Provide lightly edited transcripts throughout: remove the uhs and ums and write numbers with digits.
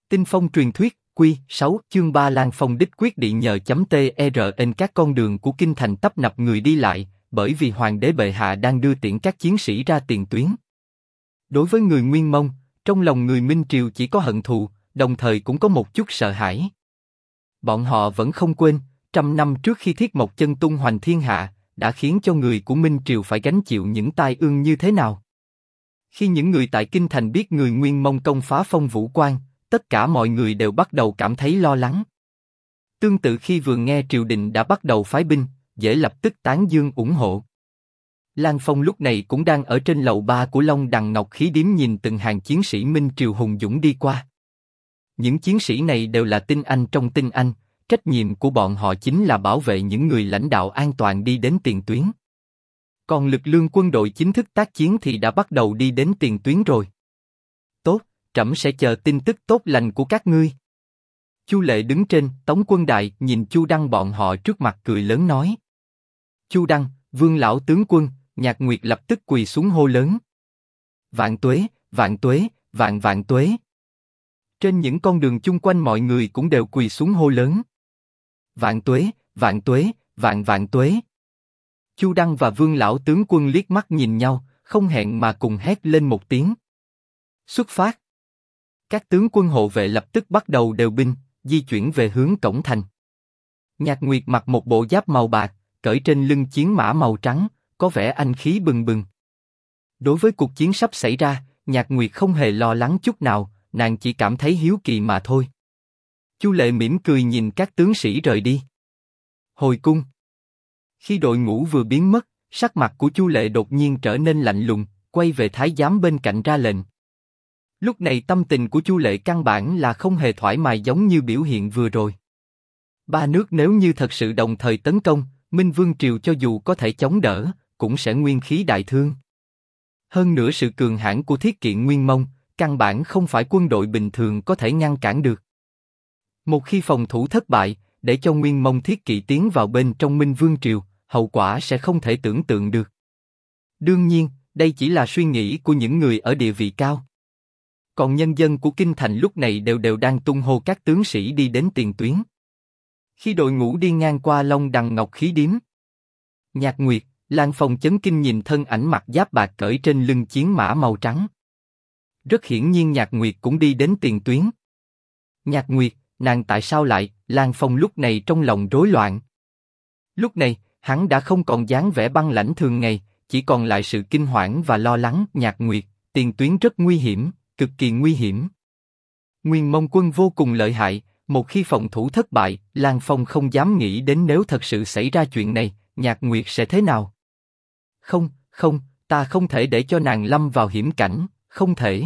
Tinh Phong truyền thuyết, Quy 6, chương 3 Lan Phong đích quyết định nhờ .tern các con đường của kinh thành tấp nập người đi lại, bởi vì hoàng đế bệ hạ đang đưa tiễn các chiến sĩ ra tiền tuyến. Đối với người Nguyên Mông, trong lòng người Minh Triều chỉ có hận thù, đồng thời cũng có một chút sợ hãi. Bọn họ vẫn không quên, 100 năm trước khi Thiết Mộc Chân tung hoành thiên hạ, đã khiến cho người của Minh Triều phải gánh chịu những tai ương như thế nào. Khi những người tại kinh thành biết người Nguyên Mông công phá Phong Vũ Quan, tất cả mọi người đều bắt đầu cảm thấy lo lắng. Tương tự khi vừa nghe triều đình đã bắt đầu phái binh, dễ lập tức tán dương ủng hộ. Lan Phong lúc này cũng đang ở trên lầu 3 của Long Đằng Ngọc Khí Điếm nhìn từng hàng chiến sĩ Minh Triều hùng dũng đi qua. Những chiến sĩ này đều là tinh anh trong tinh anh, trách nhiệm của bọn họ chính là bảo vệ những người lãnh đạo an toàn đi đến tiền tuyến. Còn lực lượng quân đội chính thức tác chiến thì đã bắt đầu đi đến tiền tuyến rồi. Tốt, trẫm sẽ chờ tin tức tốt lành của các ngươi. Chu Lệ đứng trên Tống Quân Đại nhìn Chu Đăng bọn họ trước mặt cười lớn nói. Chu Đăng, Vương lão tướng quân, Nhạc Nguyệt lập tức quỳ xuống hô lớn. Vạn tuế, vạn tuế, vạn vạn tuế. Trên những con đường chung quanh mọi người cũng đều quỳ xuống hô lớn. Vạn tuế, vạn tuế, vạn vạn tuế. Chu Đăng và Vương lão tướng quân liếc mắt nhìn nhau, không hẹn mà cùng hét lên một tiếng. Xuất phát. Các tướng quân hộ vệ lập tức bắt đầu điều binh, di chuyển về hướng cổng thành. Nhạc Nguyệt mặc một bộ giáp màu bạc, cởi trên lưng chiến mã màu trắng, có vẻ anh khí bừng bừng. Đối với cuộc chiến sắp xảy ra, Nhạc Nguyệt không hề lo lắng chút nào, nàng chỉ cảm thấy hiếu kỳ mà thôi. Chu Lệ mỉm cười nhìn các tướng sĩ rời đi. Hồi cung. Khi đội ngũ vừa biến mất, sắc mặt của Chu Lệ đột nhiên trở nên lạnh lùng, quay về thái giám bên cạnh ra lệnh. Lúc này tâm tình của Chu Lệ căn bản là không hề thoải mái giống như biểu hiện vừa rồi. Ba nước nếu như thật sự đồng thời tấn công, Minh Vương Triều cho dù có thể chống đỡ, cũng sẽ nguyên khí đại thương. Hơn nữa sự cường hãn của Thiết Kiện Nguyên Mông, căn bản không phải quân đội bình thường có thể ngăn cản được. Một khi phòng thủ thất bại, để cho Nguyên Mông Thiết Kỵ tiến vào bên trong Minh Vương Triều, hậu quả sẽ không thể tưởng tượng được. Đương nhiên, đây chỉ là suy nghĩ của những người ở địa vị cao. Còn nhân dân của kinh thành lúc này đều đang tung hô các tướng sĩ đi đến tiền tuyến. Khi đội ngũ đi ngang qua Long Đằng Ngọc Khí Điếm, Nhạc Nguyệt, Lan Phong chấn kinh nhìn thân ảnh mặc giáp bạc cởi trên lưng chiến mã màu trắng. Rất hiển nhiên Nhạc Nguyệt cũng đi đến tiền tuyến. Nhạc Nguyệt, nàng tại sao lại? Lan Phong lúc này trong lòng rối loạn. Lúc này, hắn đã không còn dáng vẻ băng lãnh thường ngày, chỉ còn lại sự kinh hoảng và lo lắng. Nhạc Nguyệt, tiền tuyến rất nguy hiểm, cực kỳ nguy hiểm. Nguyên Mông quân vô cùng lợi hại, một khi phòng thủ thất bại, Lan Phong không dám nghĩ đến nếu thật sự xảy ra chuyện này, Nhạc Nguyệt sẽ thế nào. Không, ta không thể để cho nàng lâm vào hiểm cảnh, không thể.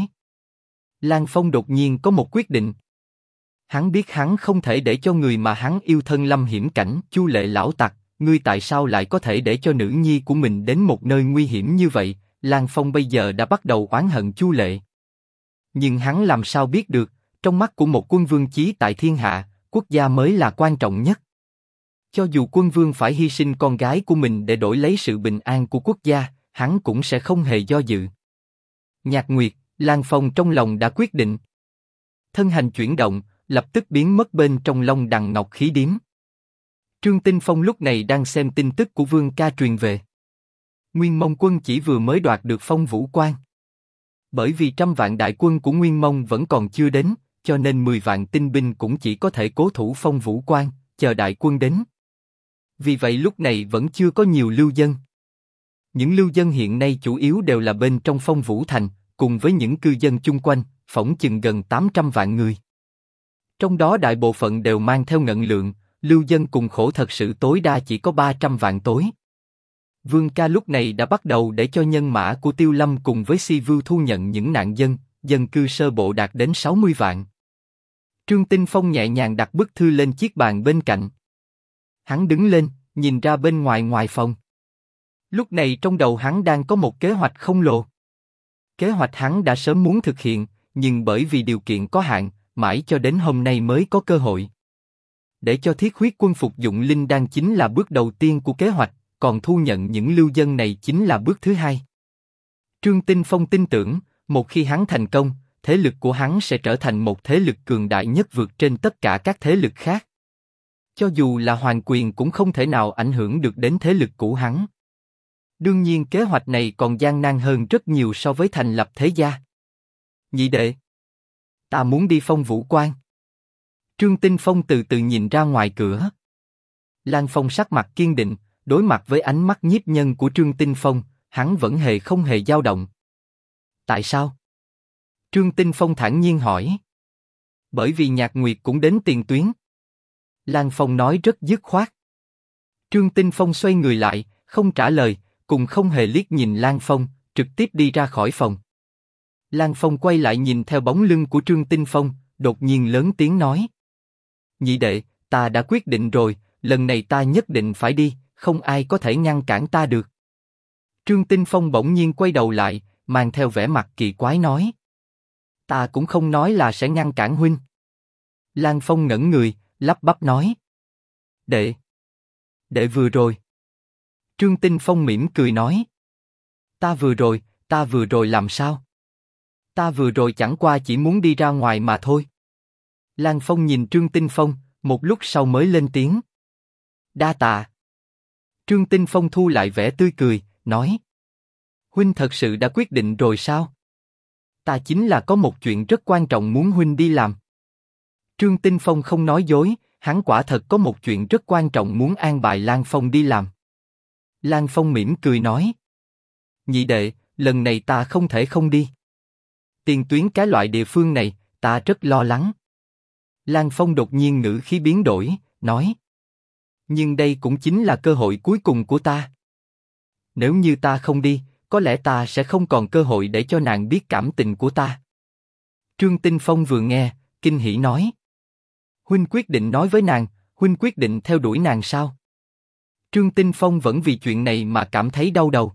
Lan Phong đột nhiên có một quyết định. Hắn biết hắn không thể để cho người mà hắn yêu thân lâm hiểm cảnh. Chu Lệ lão tặc, ngươi tại sao lại có thể để cho nữ nhi của mình đến một nơi nguy hiểm như vậy? Lan Phong bây giờ đã bắt đầu oán hận Chu Lệ. Nhưng hắn làm sao biết được, trong mắt của một quân vương chí tại thiên hạ, quốc gia mới là quan trọng nhất. Cho dù quân vương phải hy sinh con gái của mình để đổi lấy sự bình an của quốc gia, hắn cũng sẽ không hề do dự. Nhạc Nguyệt, Lan Phong trong lòng đã quyết định. Thân hành chuyển động, lập tức biến mất bên trong Long Đằng Ngọc Khí Điếm. Trương Tinh Phong lúc này đang xem tin tức của Vương Ca truyền về. Nguyên Mông quân chỉ vừa mới đoạt được Phong Vũ Quan. Bởi vì 100 vạn đại quân của Nguyên Mông vẫn còn chưa đến, cho nên 10 vạn tinh binh cũng chỉ có thể cố thủ Phong Vũ Quan, chờ đại quân đến. Vì vậy lúc này vẫn chưa có nhiều lưu dân. Những lưu dân hiện nay chủ yếu đều là bên trong Phong Vũ Thành, cùng với những cư dân chung quanh, phỏng chừng gần 800 vạn người. Trong đó đại bộ phận đều mang theo ngân lượng, lưu dân cùng khổ thật sự tối đa chỉ có 300 vạn tối. Vương Ca lúc này đã bắt đầu để cho nhân mã của Tiêu Lâm cùng với Si Vưu thu nhận những nạn dân, dân cư sơ bộ đạt đến 60 vạn. Trương Tinh Phong nhẹ nhàng đặt bức thư lên chiếc bàn bên cạnh. Hắn đứng lên, nhìn ra bên ngoài phòng. Lúc này trong đầu hắn đang có một kế hoạch khổng lồ. Kế hoạch hắn đã sớm muốn thực hiện, nhưng bởi vì điều kiện có hạn, mãi cho đến hôm nay mới có cơ hội. Để cho thiết huyết quân phục dụng linh đan chính là bước đầu tiên của kế hoạch, còn thu nhận những lưu dân này chính là bước thứ hai. Trương Tinh Phong tin tưởng, một khi hắn thành công, thế lực của hắn sẽ trở thành một thế lực cường đại nhất vượt trên tất cả các thế lực khác. Cho dù là hoàng quyền cũng không thể nào ảnh hưởng được đến thế lực của hắn. Đương nhiên kế hoạch này còn gian nan hơn rất nhiều so với thành lập thế gia. Nhị đệ, ta muốn đi Phong Vũ Quan. Trương Tinh Phong từ từ nhìn ra ngoài cửa. Lan Phong sắc mặt kiên định, đối mặt với ánh mắt nhiếp nhân của Trương Tinh Phong, hắn vẫn không hề dao động. Tại sao? Trương Tinh Phong thản nhiên hỏi. Bởi vì Nhạc Nguyệt cũng đến tiền tuyến. Lan Phong nói rất dứt khoát. Trương Tinh Phong xoay người lại, không trả lời, cùng không hề liếc nhìn Lan Phong, trực tiếp đi ra khỏi phòng. Lan Phong quay lại nhìn theo bóng lưng của Trương Tinh Phong, đột nhiên lớn tiếng nói. Nhị đệ, ta đã quyết định rồi, lần này ta nhất định phải đi, không ai có thể ngăn cản ta được. Trương Tinh Phong bỗng nhiên quay đầu lại, mang theo vẻ mặt kỳ quái nói. Ta cũng không nói là sẽ ngăn cản huynh. Lan Phong ngẩn người, lắp bắp nói. Đệ vừa rồi. Trương Tinh Phong mỉm cười nói. Ta vừa rồi làm sao? Ta vừa rồi chẳng qua chỉ muốn đi ra ngoài mà thôi. Lan Phong nhìn Trương Tinh Phong, một lúc sau mới lên tiếng. Đa tạ. Trương Tinh Phong thu lại vẻ tươi cười, nói. Huynh thật sự đã quyết định rồi sao? Ta chính là có một chuyện rất quan trọng muốn huynh đi làm. Trương Tinh Phong không nói dối, hắn quả thật có một chuyện rất quan trọng muốn an bài Lan Phong đi làm. Lan Phong mỉm cười nói. Nhị đệ, lần này ta không thể không đi. Tiền tuyến cái loại địa phương này, ta rất lo lắng. Lan Phong đột nhiên ngữ khí biến đổi, nói. Nhưng đây cũng chính là cơ hội cuối cùng của ta. Nếu như ta không đi, có lẽ ta sẽ không còn cơ hội để cho nàng biết cảm tình của ta. Trương Tinh Phong vừa nghe, kinh hỉ nói. Huynh quyết định nói với nàng, huynh quyết định theo đuổi nàng sao? Trương Tinh Phong vẫn vì chuyện này mà cảm thấy đau đầu.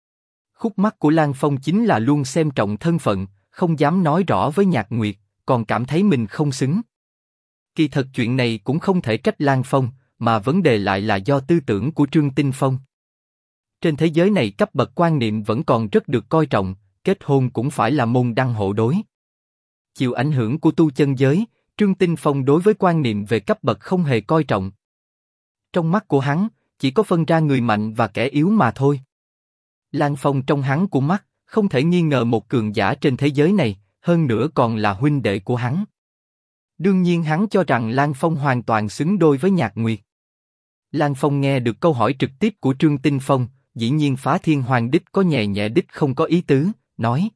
Khúc mắc của Lan Phong chính là luôn xem trọng thân phận, không dám nói rõ với Nhạc Nguyệt, còn cảm thấy mình không xứng. Kỳ thật chuyện này cũng không thể trách Lan Phong, mà vấn đề lại là do tư tưởng của Trương Tinh Phong. Trên thế giới này cấp bậc quan niệm vẫn còn rất được coi trọng, kết hôn cũng phải là môn đăng hộ đối. Chịu ảnh hưởng của tu chân giới, Trương Tinh Phong đối với quan niệm về cấp bậc không hề coi trọng. Trong mắt của hắn, chỉ có phân ra người mạnh và kẻ yếu mà thôi. Lan Phong trong hắn của mắt, không thể nghi ngờ một cường giả trên thế giới này, hơn nữa còn là huynh đệ của hắn. Đương nhiên hắn cho rằng Lan Phong hoàn toàn xứng đôi với Nhạc Nguyệt. Lan Phong nghe được câu hỏi trực tiếp của Trương Tinh Phong, dĩ nhiên phá thiên hoàng đích có nhẹ nhẹ đích không có ý tứ, nói.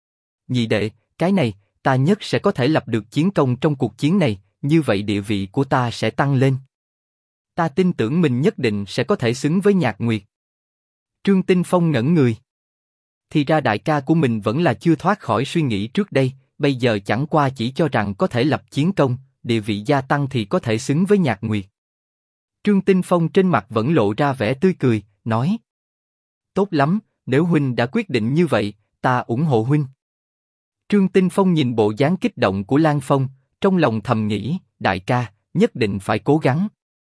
Nhị đệ, cái này, ta nhất sẽ có thể lập được chiến công trong cuộc chiến này, như vậy địa vị của ta sẽ tăng lên. Ta tin tưởng mình nhất định sẽ có thể xứng với Nhạc Nguyệt. Trương Tinh Phong ngẩn người. Thì ra đại ca của mình vẫn là chưa thoát khỏi suy nghĩ trước đây, bây giờ chẳng qua chỉ cho rằng có thể lập chiến công, địa vị gia tăng thì có thể xứng với Nhạc Nguyệt. Trương Tinh Phong trên mặt vẫn lộ ra vẻ tươi cười, nói. Tốt lắm, nếu huynh đã quyết định như vậy, ta ủng hộ huynh. Trương Tinh Phong nhìn bộ dáng kích động của Lan Phong, trong lòng thầm nghĩ, đại ca, nhất định phải cố gắng.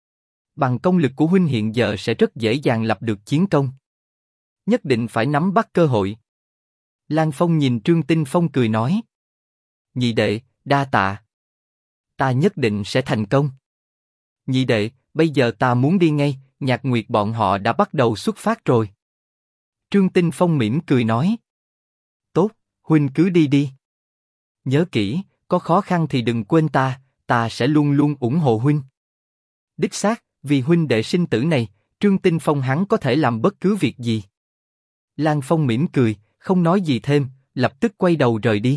Bằng công lực của huynh hiện giờ sẽ rất dễ dàng lập được chiến công. Nhất định phải nắm bắt cơ hội. Lan Phong nhìn Trương Tinh Phong cười nói. Nhị đệ, đa tạ. Ta nhất định sẽ thành công. Nhị đệ, bây giờ ta muốn đi ngay, Nhạc Nguyệt bọn họ đã bắt đầu xuất phát rồi. Trương Tinh Phong mỉm cười nói. Tốt, huynh cứ đi đi. Nhớ kỹ, có khó khăn thì đừng quên ta sẽ luôn luôn ủng hộ huynh. Đích xác, vì huynh đệ sinh tử này, Trương Tinh Phong hắn có thể làm bất cứ việc gì. Lan Phong mỉm cười, không nói gì thêm, lập tức quay đầu rời đi.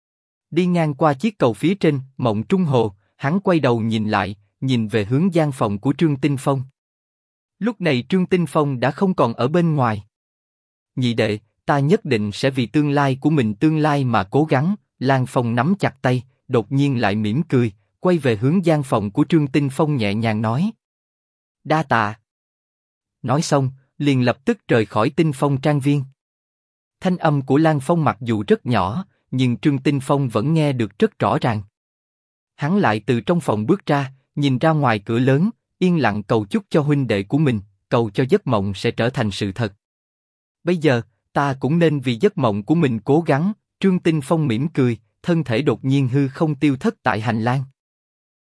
Đi ngang qua chiếc cầu phía trên, Mộng Trung Hồ, hắn quay đầu nhìn lại, nhìn về hướng gian phòng của Trương Tinh Phong. Lúc này Trương Tinh Phong đã không còn ở bên ngoài. Nhị đệ, ta nhất định sẽ vì tương lai của mình tương lai mà cố gắng. Lan Phong nắm chặt tay, đột nhiên lại mỉm cười, quay về hướng gian phòng của Trương Tinh Phong nhẹ nhàng nói. Đa tạ. Nói xong, liền lập tức rời khỏi Tinh Phong trang viên. Thanh âm của Lan Phong mặc dù rất nhỏ, nhưng Trương Tinh Phong vẫn nghe được rất rõ ràng. Hắn lại từ trong phòng bước ra, nhìn ra ngoài cửa lớn, yên lặng cầu chúc cho huynh đệ của mình, cầu cho giấc mộng sẽ trở thành sự thật. Bây giờ, ta cũng nên vì giấc mộng của mình cố gắng. Trương Tinh Phong mỉm cười, thân thể đột nhiên hư không tiêu thất tại hành lang.